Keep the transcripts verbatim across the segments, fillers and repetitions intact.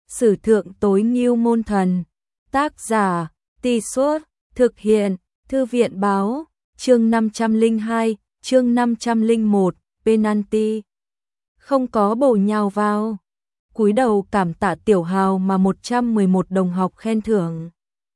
Sử thượng tối ngưu môn thần. Tác giả, Tì Suốt, thực hiện, Thư viện báo, chương năm trăm lẻ hai, chương năm trăm lẻ một, penalty. Không có bổ nhào vào. Cúi đầu cảm tạ Tiểu Hào mà một trăm mười một đồng học khen thưởng.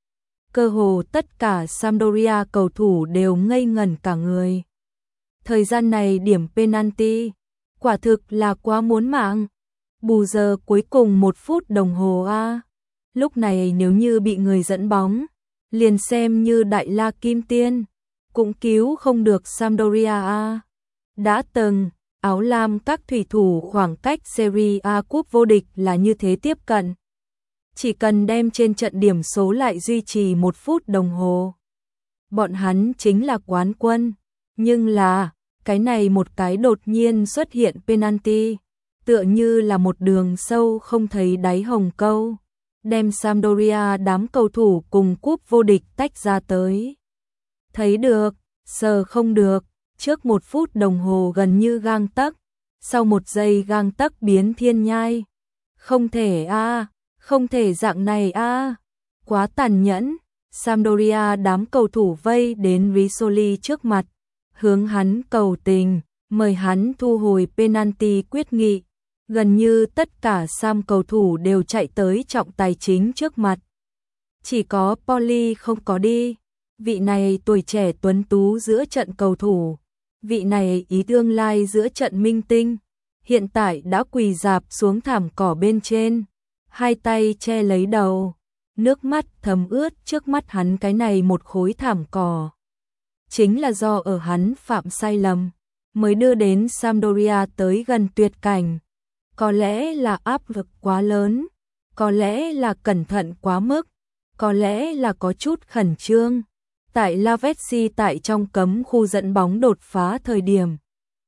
Cơ hồ tất cả Sampdoria cầu thủ đều ngây ngẩn cả người. Thời gian này điểm penalty, quả thực là quá muốn mạng. Bù giờ cuối cùng một phút đồng hồ a. Lúc này nếu như bị người dẫn bóng, liền xem như đại la kim tiên, cũng cứu không được Sampdoria a. Đã từng, áo lam các thủy thủ khoảng cách Serie A cúp vô địch là như thế tiếp cận. Chỉ cần đem trên trận điểm số lại duy trì một phút đồng hồ. Bọn hắn chính là quán quân, nhưng là, cái này một cái đột nhiên xuất hiện penalty, tựa như là một đường sâu không thấy đáy hồng câu, đem Sampdoria đám cầu thủ cùng cúp vô địch tách ra tới. Thấy được, sờ không được, trước một phút đồng hồ gần như gang tấc, sau một giây gang tấc biến thiên nhai. Không thể a, không thể dạng này a, quá tàn nhẫn. Sampdoria đám cầu thủ vây đến Risoli trước mặt, hướng hắn cầu tình, mời hắn thu hồi penalty quyết nghị. Gần như tất cả Sam cầu thủ đều chạy tới trọng tài chính trước mặt. Chỉ có Poli không có đi. Vị này tuổi trẻ tuấn tú giữa trận cầu thủ, vị này ý tương lai giữa trận minh tinh, hiện tại đã quỳ rạp xuống thảm cỏ bên trên, hai tay che lấy đầu, nước mắt thấm ướt trước mắt hắn. Cái này một khối thảm cỏ chính là do ở hắn phạm sai lầm mới đưa đến Sampdoria tới gần tuyệt cảnh. Có lẽ là áp lực quá lớn, có lẽ là cẩn thận quá mức, có lẽ là có chút khẩn trương. Tại Lavezzi tại trong cấm khu dẫn bóng đột phá thời điểm,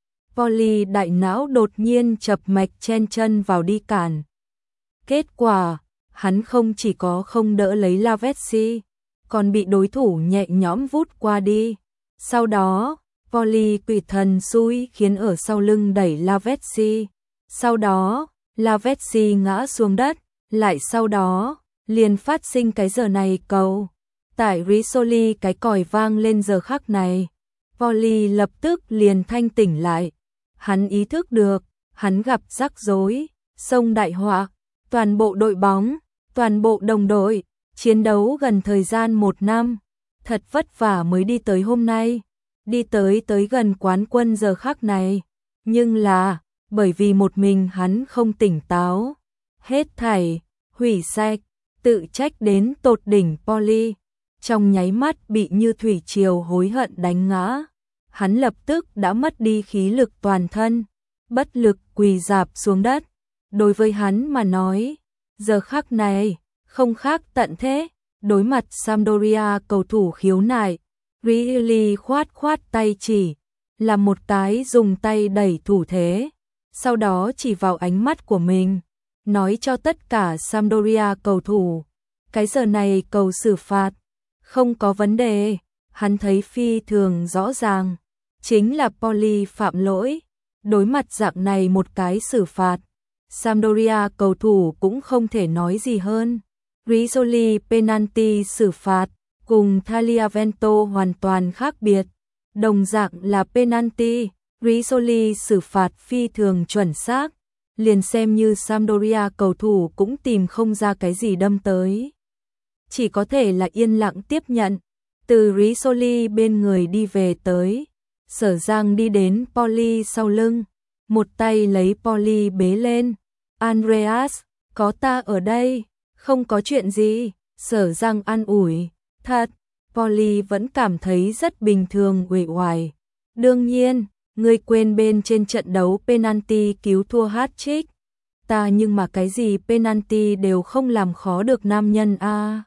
Poli đại não đột nhiên chập mạch chen chân vào đi cản. Kết quả, hắn không chỉ có không đỡ lấy Lavezzi, còn bị đối thủ nhẹ nhõm vút qua đi. Sau đó, Poli quỷ thần xui khiến ở sau lưng đẩy Lavezzi. Sau đó, Lavezzi ngã xuống đất, lại sau đó, liền phát sinh cái giờ này cầu. Tại Risoli cái còi vang lên giờ khắc này, Poli lập tức liền thanh tỉnh lại. Hắn ý thức được, hắn gặp rắc rối, sông đại họa, toàn bộ đội bóng, toàn bộ đồng đội, chiến đấu gần thời gian một năm, thật vất vả mới đi tới hôm nay, đi tới tới gần quán quân giờ khắc này, nhưng là, bởi vì một mình hắn không tỉnh táo, hết thảy, hủy sạch, tự trách đến tột đỉnh. Poli trong nháy mắt bị như thủy triều hối hận đánh ngã, hắn lập tức đã mất đi khí lực toàn thân, bất lực quỳ rạp xuống đất. Đối với hắn mà nói, giờ khắc này, không khác tận thế, đối mặt Sampdoria cầu thủ khiếu nại, Rioli khoát khoát tay chỉ, là một cái dùng tay đẩy thủ thế, sau đó chỉ vào ánh mắt của mình, nói cho tất cả Sampdoria cầu thủ, cái giờ này cầu xử phạt, không có vấn đề. Hắn thấy phi thường rõ ràng, chính là Poli phạm lỗi. Đối mặt dạng này một cái xử phạt, Sampdoria cầu thủ cũng không thể nói gì hơn. Risoli penalty xử phạt cùng Tagliavento hoàn toàn khác biệt. Đồng dạng là penalty, Risoli xử phạt phi thường chuẩn xác, liền xem như Sampdoria cầu thủ cũng tìm không ra cái gì đâm tới. Chỉ có thể là yên lặng tiếp nhận. Từ Risoli bên người đi về tới, Sở Giang đi đến Poli sau lưng, một tay lấy Poli bế lên. Andreas, có ta ở đây, không có chuyện gì. Sở Giang an ủi. Thật, Poli vẫn cảm thấy rất bình thường uể oải. Đương nhiên, ngươi quên bên trên trận đấu penalty cứu thua hat-trick. Ta nhưng mà cái gì penalty đều không làm khó được nam nhân a. À.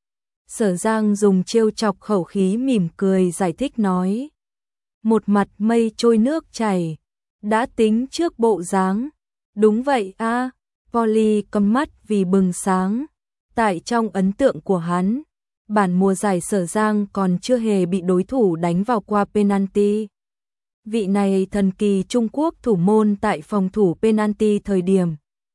Sở Giang dùng trêu chọc khẩu khí mỉm cười giải thích nói. Một mặt mây trôi nước chảy, đã tính trước bộ dáng. Đúng vậy a. À. Poli cầm mắt vì bừng sáng. Tại trong ấn tượng của hắn, bản mùa giải Sở Giang còn chưa hề bị đối thủ đánh vào qua penalty. Vị này thần kỳ Trung Quốc thủ môn tại phòng thủ penalty thời điểm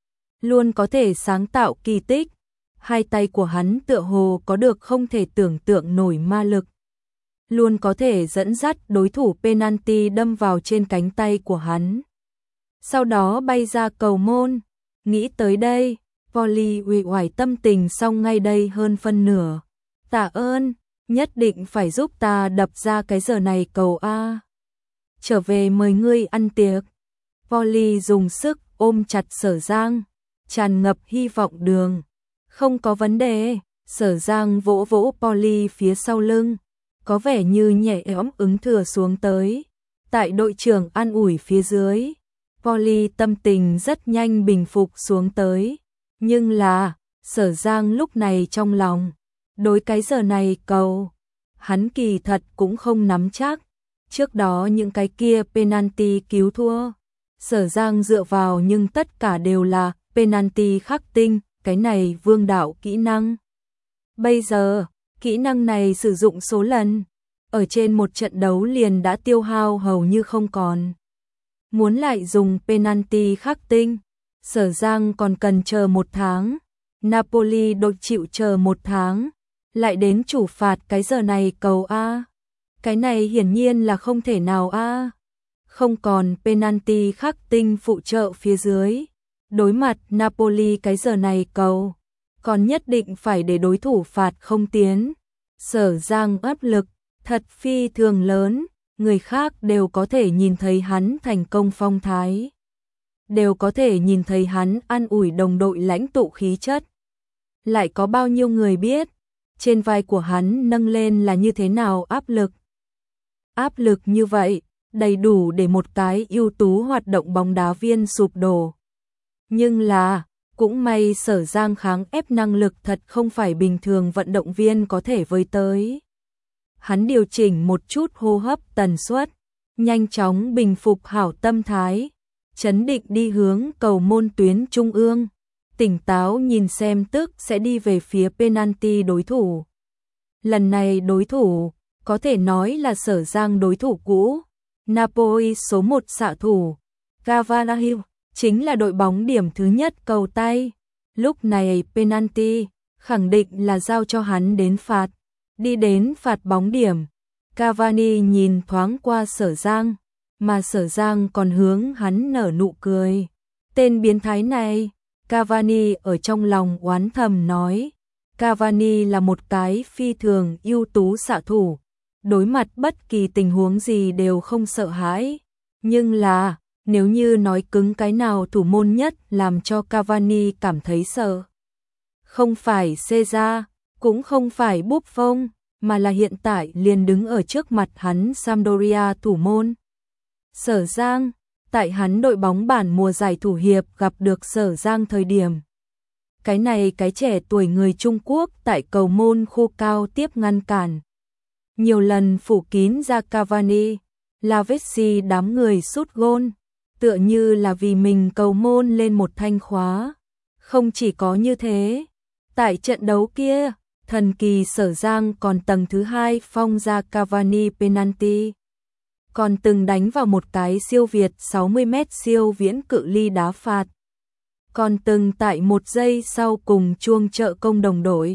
luôn có thể sáng tạo kỳ tích. Hai tay của hắn tựa hồ có được không thể tưởng tượng nổi ma lực, luôn có thể dẫn dắt đối thủ penalty đâm vào trên cánh tay của hắn, sau đó bay ra cầu môn. Nghĩ tới đây, Volley uể oải tâm tình xong ngay đây hơn phân nửa. Tạ ơn, nhất định phải giúp ta đập ra cái giờ này cầu A. Trở về mời ngươi ăn tiệc. Volley dùng sức ôm chặt Sở Giang, tràn ngập hy vọng đường. Không có vấn đề. Sở Giang vỗ vỗ Polly phía sau lưng, có vẻ như nhẹ nhõm ứng thừa xuống tới. Tại đội trưởng an ủi phía dưới, Polly tâm tình rất nhanh bình phục xuống tới. Nhưng là, Sở Giang lúc này trong lòng, đối cái giờ này cầu, hắn kỳ thật cũng không nắm chắc. Trước đó những cái kia penalty cứu thua, Sở Giang dựa vào nhưng tất cả đều là penalty khắc tinh, cái này vương đạo kỹ năng. Bây giờ, kỹ năng này sử dụng số lần, ở trên một trận đấu liền đã tiêu hao hầu như không còn. Muốn lại dùng penalty khắc tinh, Sở Giang còn cần chờ một tháng. Napoli đội chịu chờ một tháng, lại đến chủ phạt cái giờ này cầu A. Cái này hiển nhiên là không thể nào A. Không còn penalty khắc tinh phụ trợ phía dưới. Đối mặt Napoli cái giờ này cầu, còn nhất định phải để đối thủ phạt không tiến. Sở Giang áp lực thật phi thường lớn, người khác đều có thể nhìn thấy hắn thành công phong thái, đều có thể nhìn thấy hắn an ủi đồng đội lãnh tụ khí chất. Lại có bao nhiêu người biết, trên vai của hắn nâng lên là như thế nào áp lực. Áp lực như vậy, đầy đủ để một cái ưu tú hoạt động bóng đá viên sụp đổ. Nhưng là, cũng may Sở Giang kháng ép năng lực thật không phải bình thường vận động viên có thể với tới. Hắn điều chỉnh một chút hô hấp tần suất, nhanh chóng bình phục hảo tâm thái, chấn định đi hướng cầu môn tuyến trung ương, tỉnh táo nhìn xem tức sẽ đi về phía penalty đối thủ. Lần này đối thủ, có thể nói là Sở Giang đối thủ cũ, Napoli số một xạ thủ, Cavani, chính là đội bóng điểm thứ nhất cầu tay. Lúc này penalty, khẳng định là giao cho hắn đến phạt, đi đến phạt bóng điểm. Cavani nhìn thoáng qua Sở Giang, mà Sở Giang còn hướng hắn nở nụ cười. Tên biến thái này, Cavani ở trong lòng oán thầm nói. Cavani là một cái phi thường ưu tú xạ thủ, đối mặt bất kỳ tình huống gì đều không sợ hãi. Nhưng là, nếu như nói cứng cái nào thủ môn nhất làm cho Cavani cảm thấy sợ, không phải Caesar, cũng không phải Buffon, mà là hiện tại liền đứng ở trước mặt hắn Sampdoria thủ môn. Sở Giang, tại hắn đội bóng bản mùa giải thủ hiệp gặp được Sở Giang thời điểm. Cái này cái trẻ tuổi người Trung Quốc tại cầu môn khô cao tiếp ngăn cản. Nhiều lần phủ kín ra Cavani, Lavezzi đám người sút gôn, tựa như là vì mình cầu môn lên một thanh khóa. Không chỉ có như thế, tại trận đấu kia, thần kỳ Sở Giang còn tầng thứ hai phong ra Cavani penalty. Còn từng đánh vào một cái siêu việt sáu mươi mét siêu viễn cự ly đá phạt. Còn từng tại một giây sau cùng chuông trợ công đồng đội,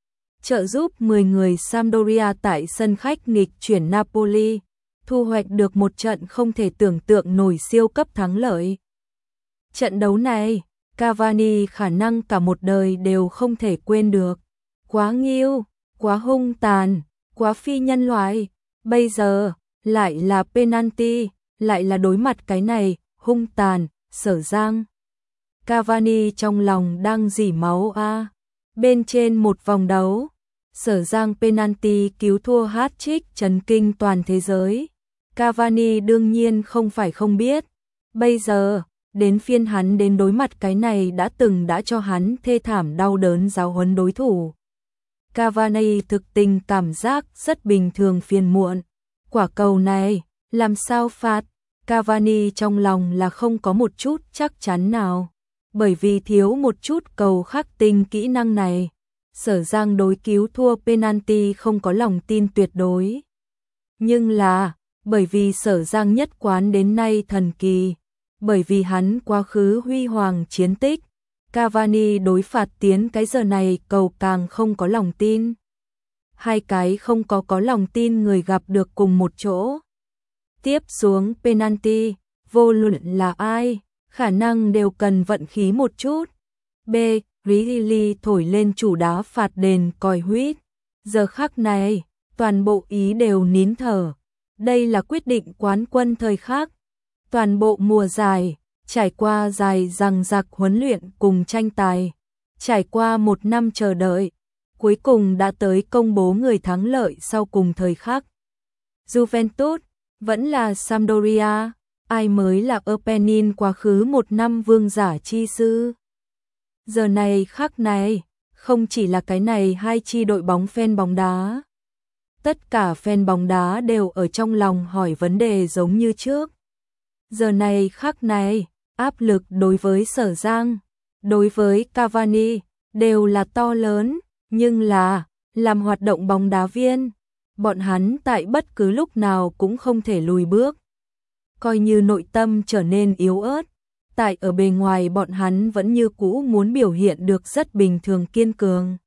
trợ giúp mười người Sampdoria tại sân khách nghịch chuyển Napoli, thu hoạch được một trận không thể tưởng tượng nổi siêu cấp thắng lợi. Trận đấu này, Cavani khả năng cả một đời đều không thể quên được. Quá nghiêu, quá hung tàn, quá phi nhân loại. Bây giờ, lại là penalty, lại là đối mặt cái này, hung tàn, Sở Giang. Cavani trong lòng đang rỉ máu a. Bên trên một vòng đấu, Sở Giang penalty cứu thua hat-trick chấn kinh toàn thế giới. Cavani đương nhiên không phải không biết. Bây giờ, đến phiên hắn đến đối mặt cái này đã từng đã cho hắn thê thảm đau đớn giáo huấn đối thủ. Cavani thực tình cảm giác rất bình thường phiền muộn. Quả cầu này, làm sao phạt? Cavani trong lòng là không có một chút chắc chắn nào. Bởi vì thiếu một chút cầu khắc tinh kỹ năng này, Sở Giang đối cứu thua penalty không có lòng tin tuyệt đối. Nhưng là, bởi vì Sở Giang nhất quán đến nay thần kỳ, bởi vì hắn quá khứ huy hoàng chiến tích, Cavani đối phạt tiến cái giờ này cầu càng không có lòng tin. Hai cái không có có lòng tin người gặp được cùng một chỗ. Tiếp xuống penalty, vô luận là ai, khả năng đều cần vận khí một chút. B. Ridley thổi lên chủ đá phạt đền còi huýt. Giờ khắc này, toàn bộ Ý đều nín thở. Đây là quyết định quán quân thời khắc. Toàn bộ mùa giải, trải qua dài dằng dặc huấn luyện cùng tranh tài, trải qua một năm chờ đợi, cuối cùng đã tới công bố người thắng lợi sau cùng thời khắc. Juventus, vẫn là Sampdoria, ai mới là Apennin quá khứ một năm vương giả chi sư. Giờ này khắc này, không chỉ là cái này hai chi đội bóng fan bóng đá. Tất cả fan bóng đá đều ở trong lòng hỏi vấn đề giống như trước. Giờ này khắc này, áp lực đối với Sở Giang, đối với Cavani, đều là to lớn, nhưng là, làm hoạt động bóng đá viên, bọn hắn tại bất cứ lúc nào cũng không thể lùi bước. Coi như nội tâm trở nên yếu ớt, tại ở bề ngoài bọn hắn vẫn như cũ muốn biểu hiện được rất bình thường kiên cường.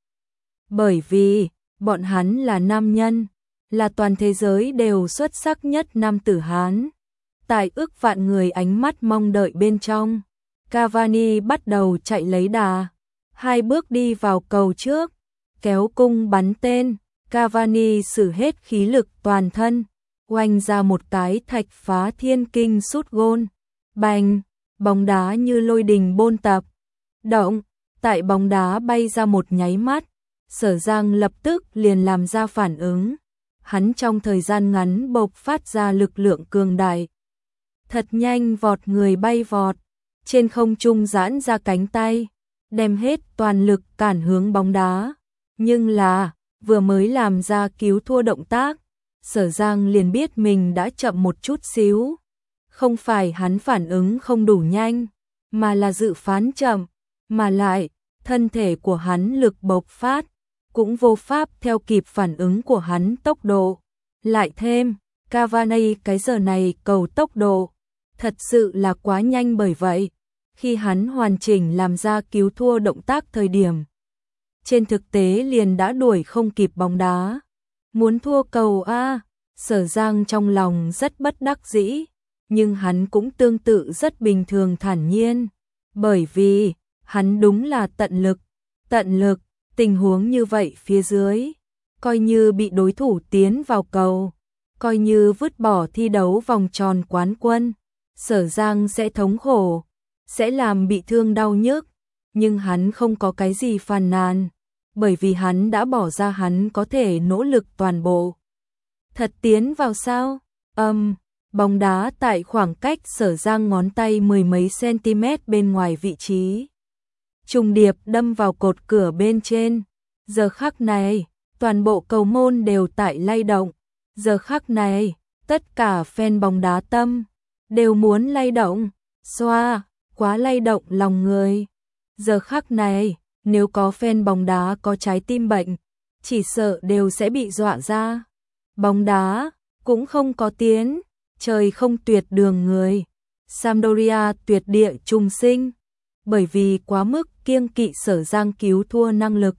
Bởi vì, bọn hắn là nam nhân, là toàn thế giới đều xuất sắc nhất nam tử Hán. Tại ước vạn người ánh mắt mong đợi bên trong, Cavani bắt đầu chạy lấy đà, hai bước đi vào cầu trước, kéo cung bắn tên, Cavani sử hết khí lực toàn thân, oanh ra một cái thạch phá thiên kinh sút gôn, bành, bóng đá như lôi đình bôn tập, động, tại bóng đá bay ra một nháy mắt, Sở Giang lập tức liền làm ra phản ứng, hắn trong thời gian ngắn bộc phát ra lực lượng cường đại. Thật nhanh vọt người bay vọt, trên không trung giãn ra cánh tay, đem hết toàn lực cản hướng bóng đá. Nhưng là, vừa mới làm ra cứu thua động tác, Sở Giang liền biết mình đã chậm một chút xíu. Không phải hắn phản ứng không đủ nhanh, mà là dự phán chậm, mà lại, thân thể của hắn lực bộc phát, cũng vô pháp theo kịp phản ứng của hắn tốc độ. Lại thêm, Cavani cái giờ này cầu tốc độ, thật sự là quá nhanh bởi vậy, khi hắn hoàn chỉnh làm ra cứu thua động tác thời điểm. Trên thực tế liền đã đuổi không kịp bóng đá. Muốn thua cầu A, Sở Giang trong lòng rất bất đắc dĩ, nhưng hắn cũng tương tự rất bình thường thản nhiên, bởi vì, hắn đúng là tận lực, tận lực, tình huống như vậy phía dưới, coi như bị đối thủ tiến vào cầu, coi như vứt bỏ thi đấu vòng tròn quán quân. Sở Giang sẽ thống khổ, sẽ làm bị thương đau nhức, nhưng hắn không có cái gì phàn nàn, bởi vì hắn đã bỏ ra hắn có thể nỗ lực toàn bộ. Thật tiến vào sao? Âm, um, bóng đá tại khoảng cách Sở Giang ngón tay mười mấy cm bên ngoài vị trí. Trùng điệp đâm vào cột cửa bên trên. Giờ khắc này, toàn bộ cầu môn đều tại lay động. Giờ khắc này, tất cả fan bóng đá tâm đều muốn lay động, xoa, quá lay động lòng người. Giờ khắc này, nếu có fan bóng đá có trái tim bệnh, chỉ sợ đều sẽ bị dọa ra. Bóng đá cũng không có tiến, trời không tuyệt đường người. Sampdoria tuyệt địa trùng sinh, bởi vì quá mức kiêng kỵ Sở Giang cứu thua năng lực.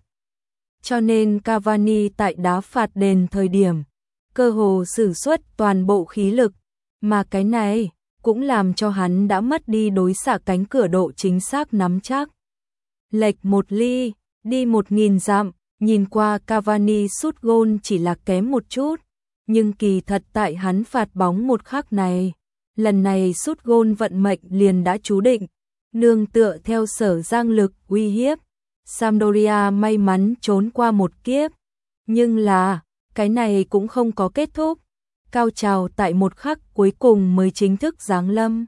Cho nên Cavani tại đá phạt đền thời điểm, cơ hồ sử xuất toàn bộ khí lực, mà cái này cũng làm cho hắn đã mất đi đối xạ cánh cửa độ chính xác nắm chắc. Lệch một ly, đi một nghìn dặm, nhìn qua Cavani sút gôn chỉ là kém một chút, nhưng kỳ thật tại hắn phạt bóng một khắc này, lần này sút gôn vận mệnh liền đã chú định, nương tựa theo Sở Giang lực uy hiếp. Sampdoria may mắn trốn qua một kiếp, nhưng là, cái này cũng không có kết thúc. Cao trào tại một khắc cuối cùng mới chính thức giáng lâm.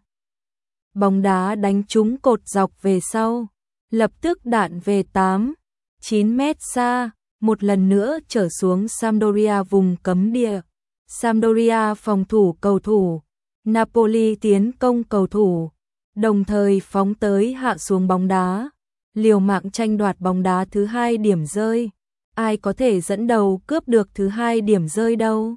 Bóng đá đánh trúng cột dọc về sau, lập tức đạn về tám, chín mét xa, một lần nữa trở xuống Sampdoria vùng cấm địa. Sampdoria phòng thủ cầu thủ, Napoli tiến công cầu thủ, đồng thời phóng tới hạ xuống bóng đá, liều mạng tranh đoạt bóng đá thứ hai điểm rơi. Ai có thể dẫn đầu cướp được thứ hai điểm rơi đâu?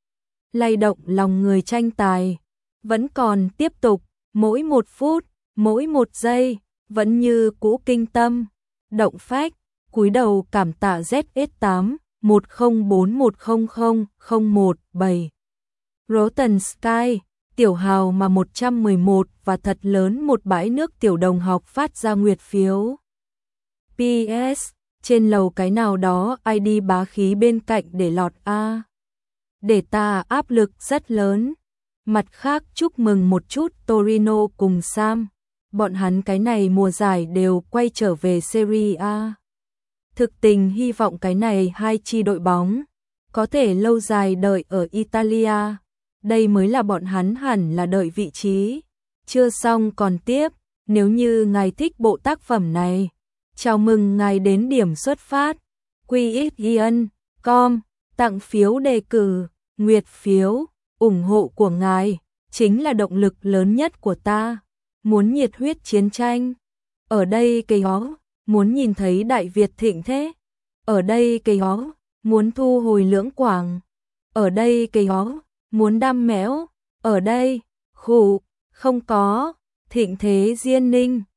Lay động lòng người tranh tài, vẫn còn tiếp tục, mỗi một phút, mỗi một giây, vẫn như cũ kinh tâm, động phách, cúi đầu cảm tạ Z S tám một không bốn một không không không một bảy. Rotten Sky, tiểu hào mà một trăm mười một và thật lớn một bãi nước tiểu đồng học phát ra nguyệt phiếu. pê ét, trên lầu cái nào đó ai đi bá khí bên cạnh để lọt a. Để ta áp lực rất lớn. Mặt khác chúc mừng một chút Torino cùng Sam. Bọn hắn cái này mùa giải đều quay trở về Serie A. Thực tình hy vọng cái này hai chi đội bóng có thể lâu dài đợi ở Italia. Đây mới là bọn hắn hẳn là đợi vị trí. Chưa xong còn tiếp, nếu như ngài thích bộ tác phẩm này, chào mừng ngài đến điểm xuất phát. quy ích ian chấm com, tặng phiếu đề cử, nguyệt phiếu, ủng hộ của ngài chính là động lực lớn nhất của ta. Muốn nhiệt huyết chiến tranh, ở đây cây ó, muốn nhìn thấy Đại Việt thịnh thế, ở đây cây ó, muốn thu hồi Lưỡng Quảng, ở đây cây ó, muốn đam méo, ở đây, khủ, không có, thịnh thế Diên Ninh.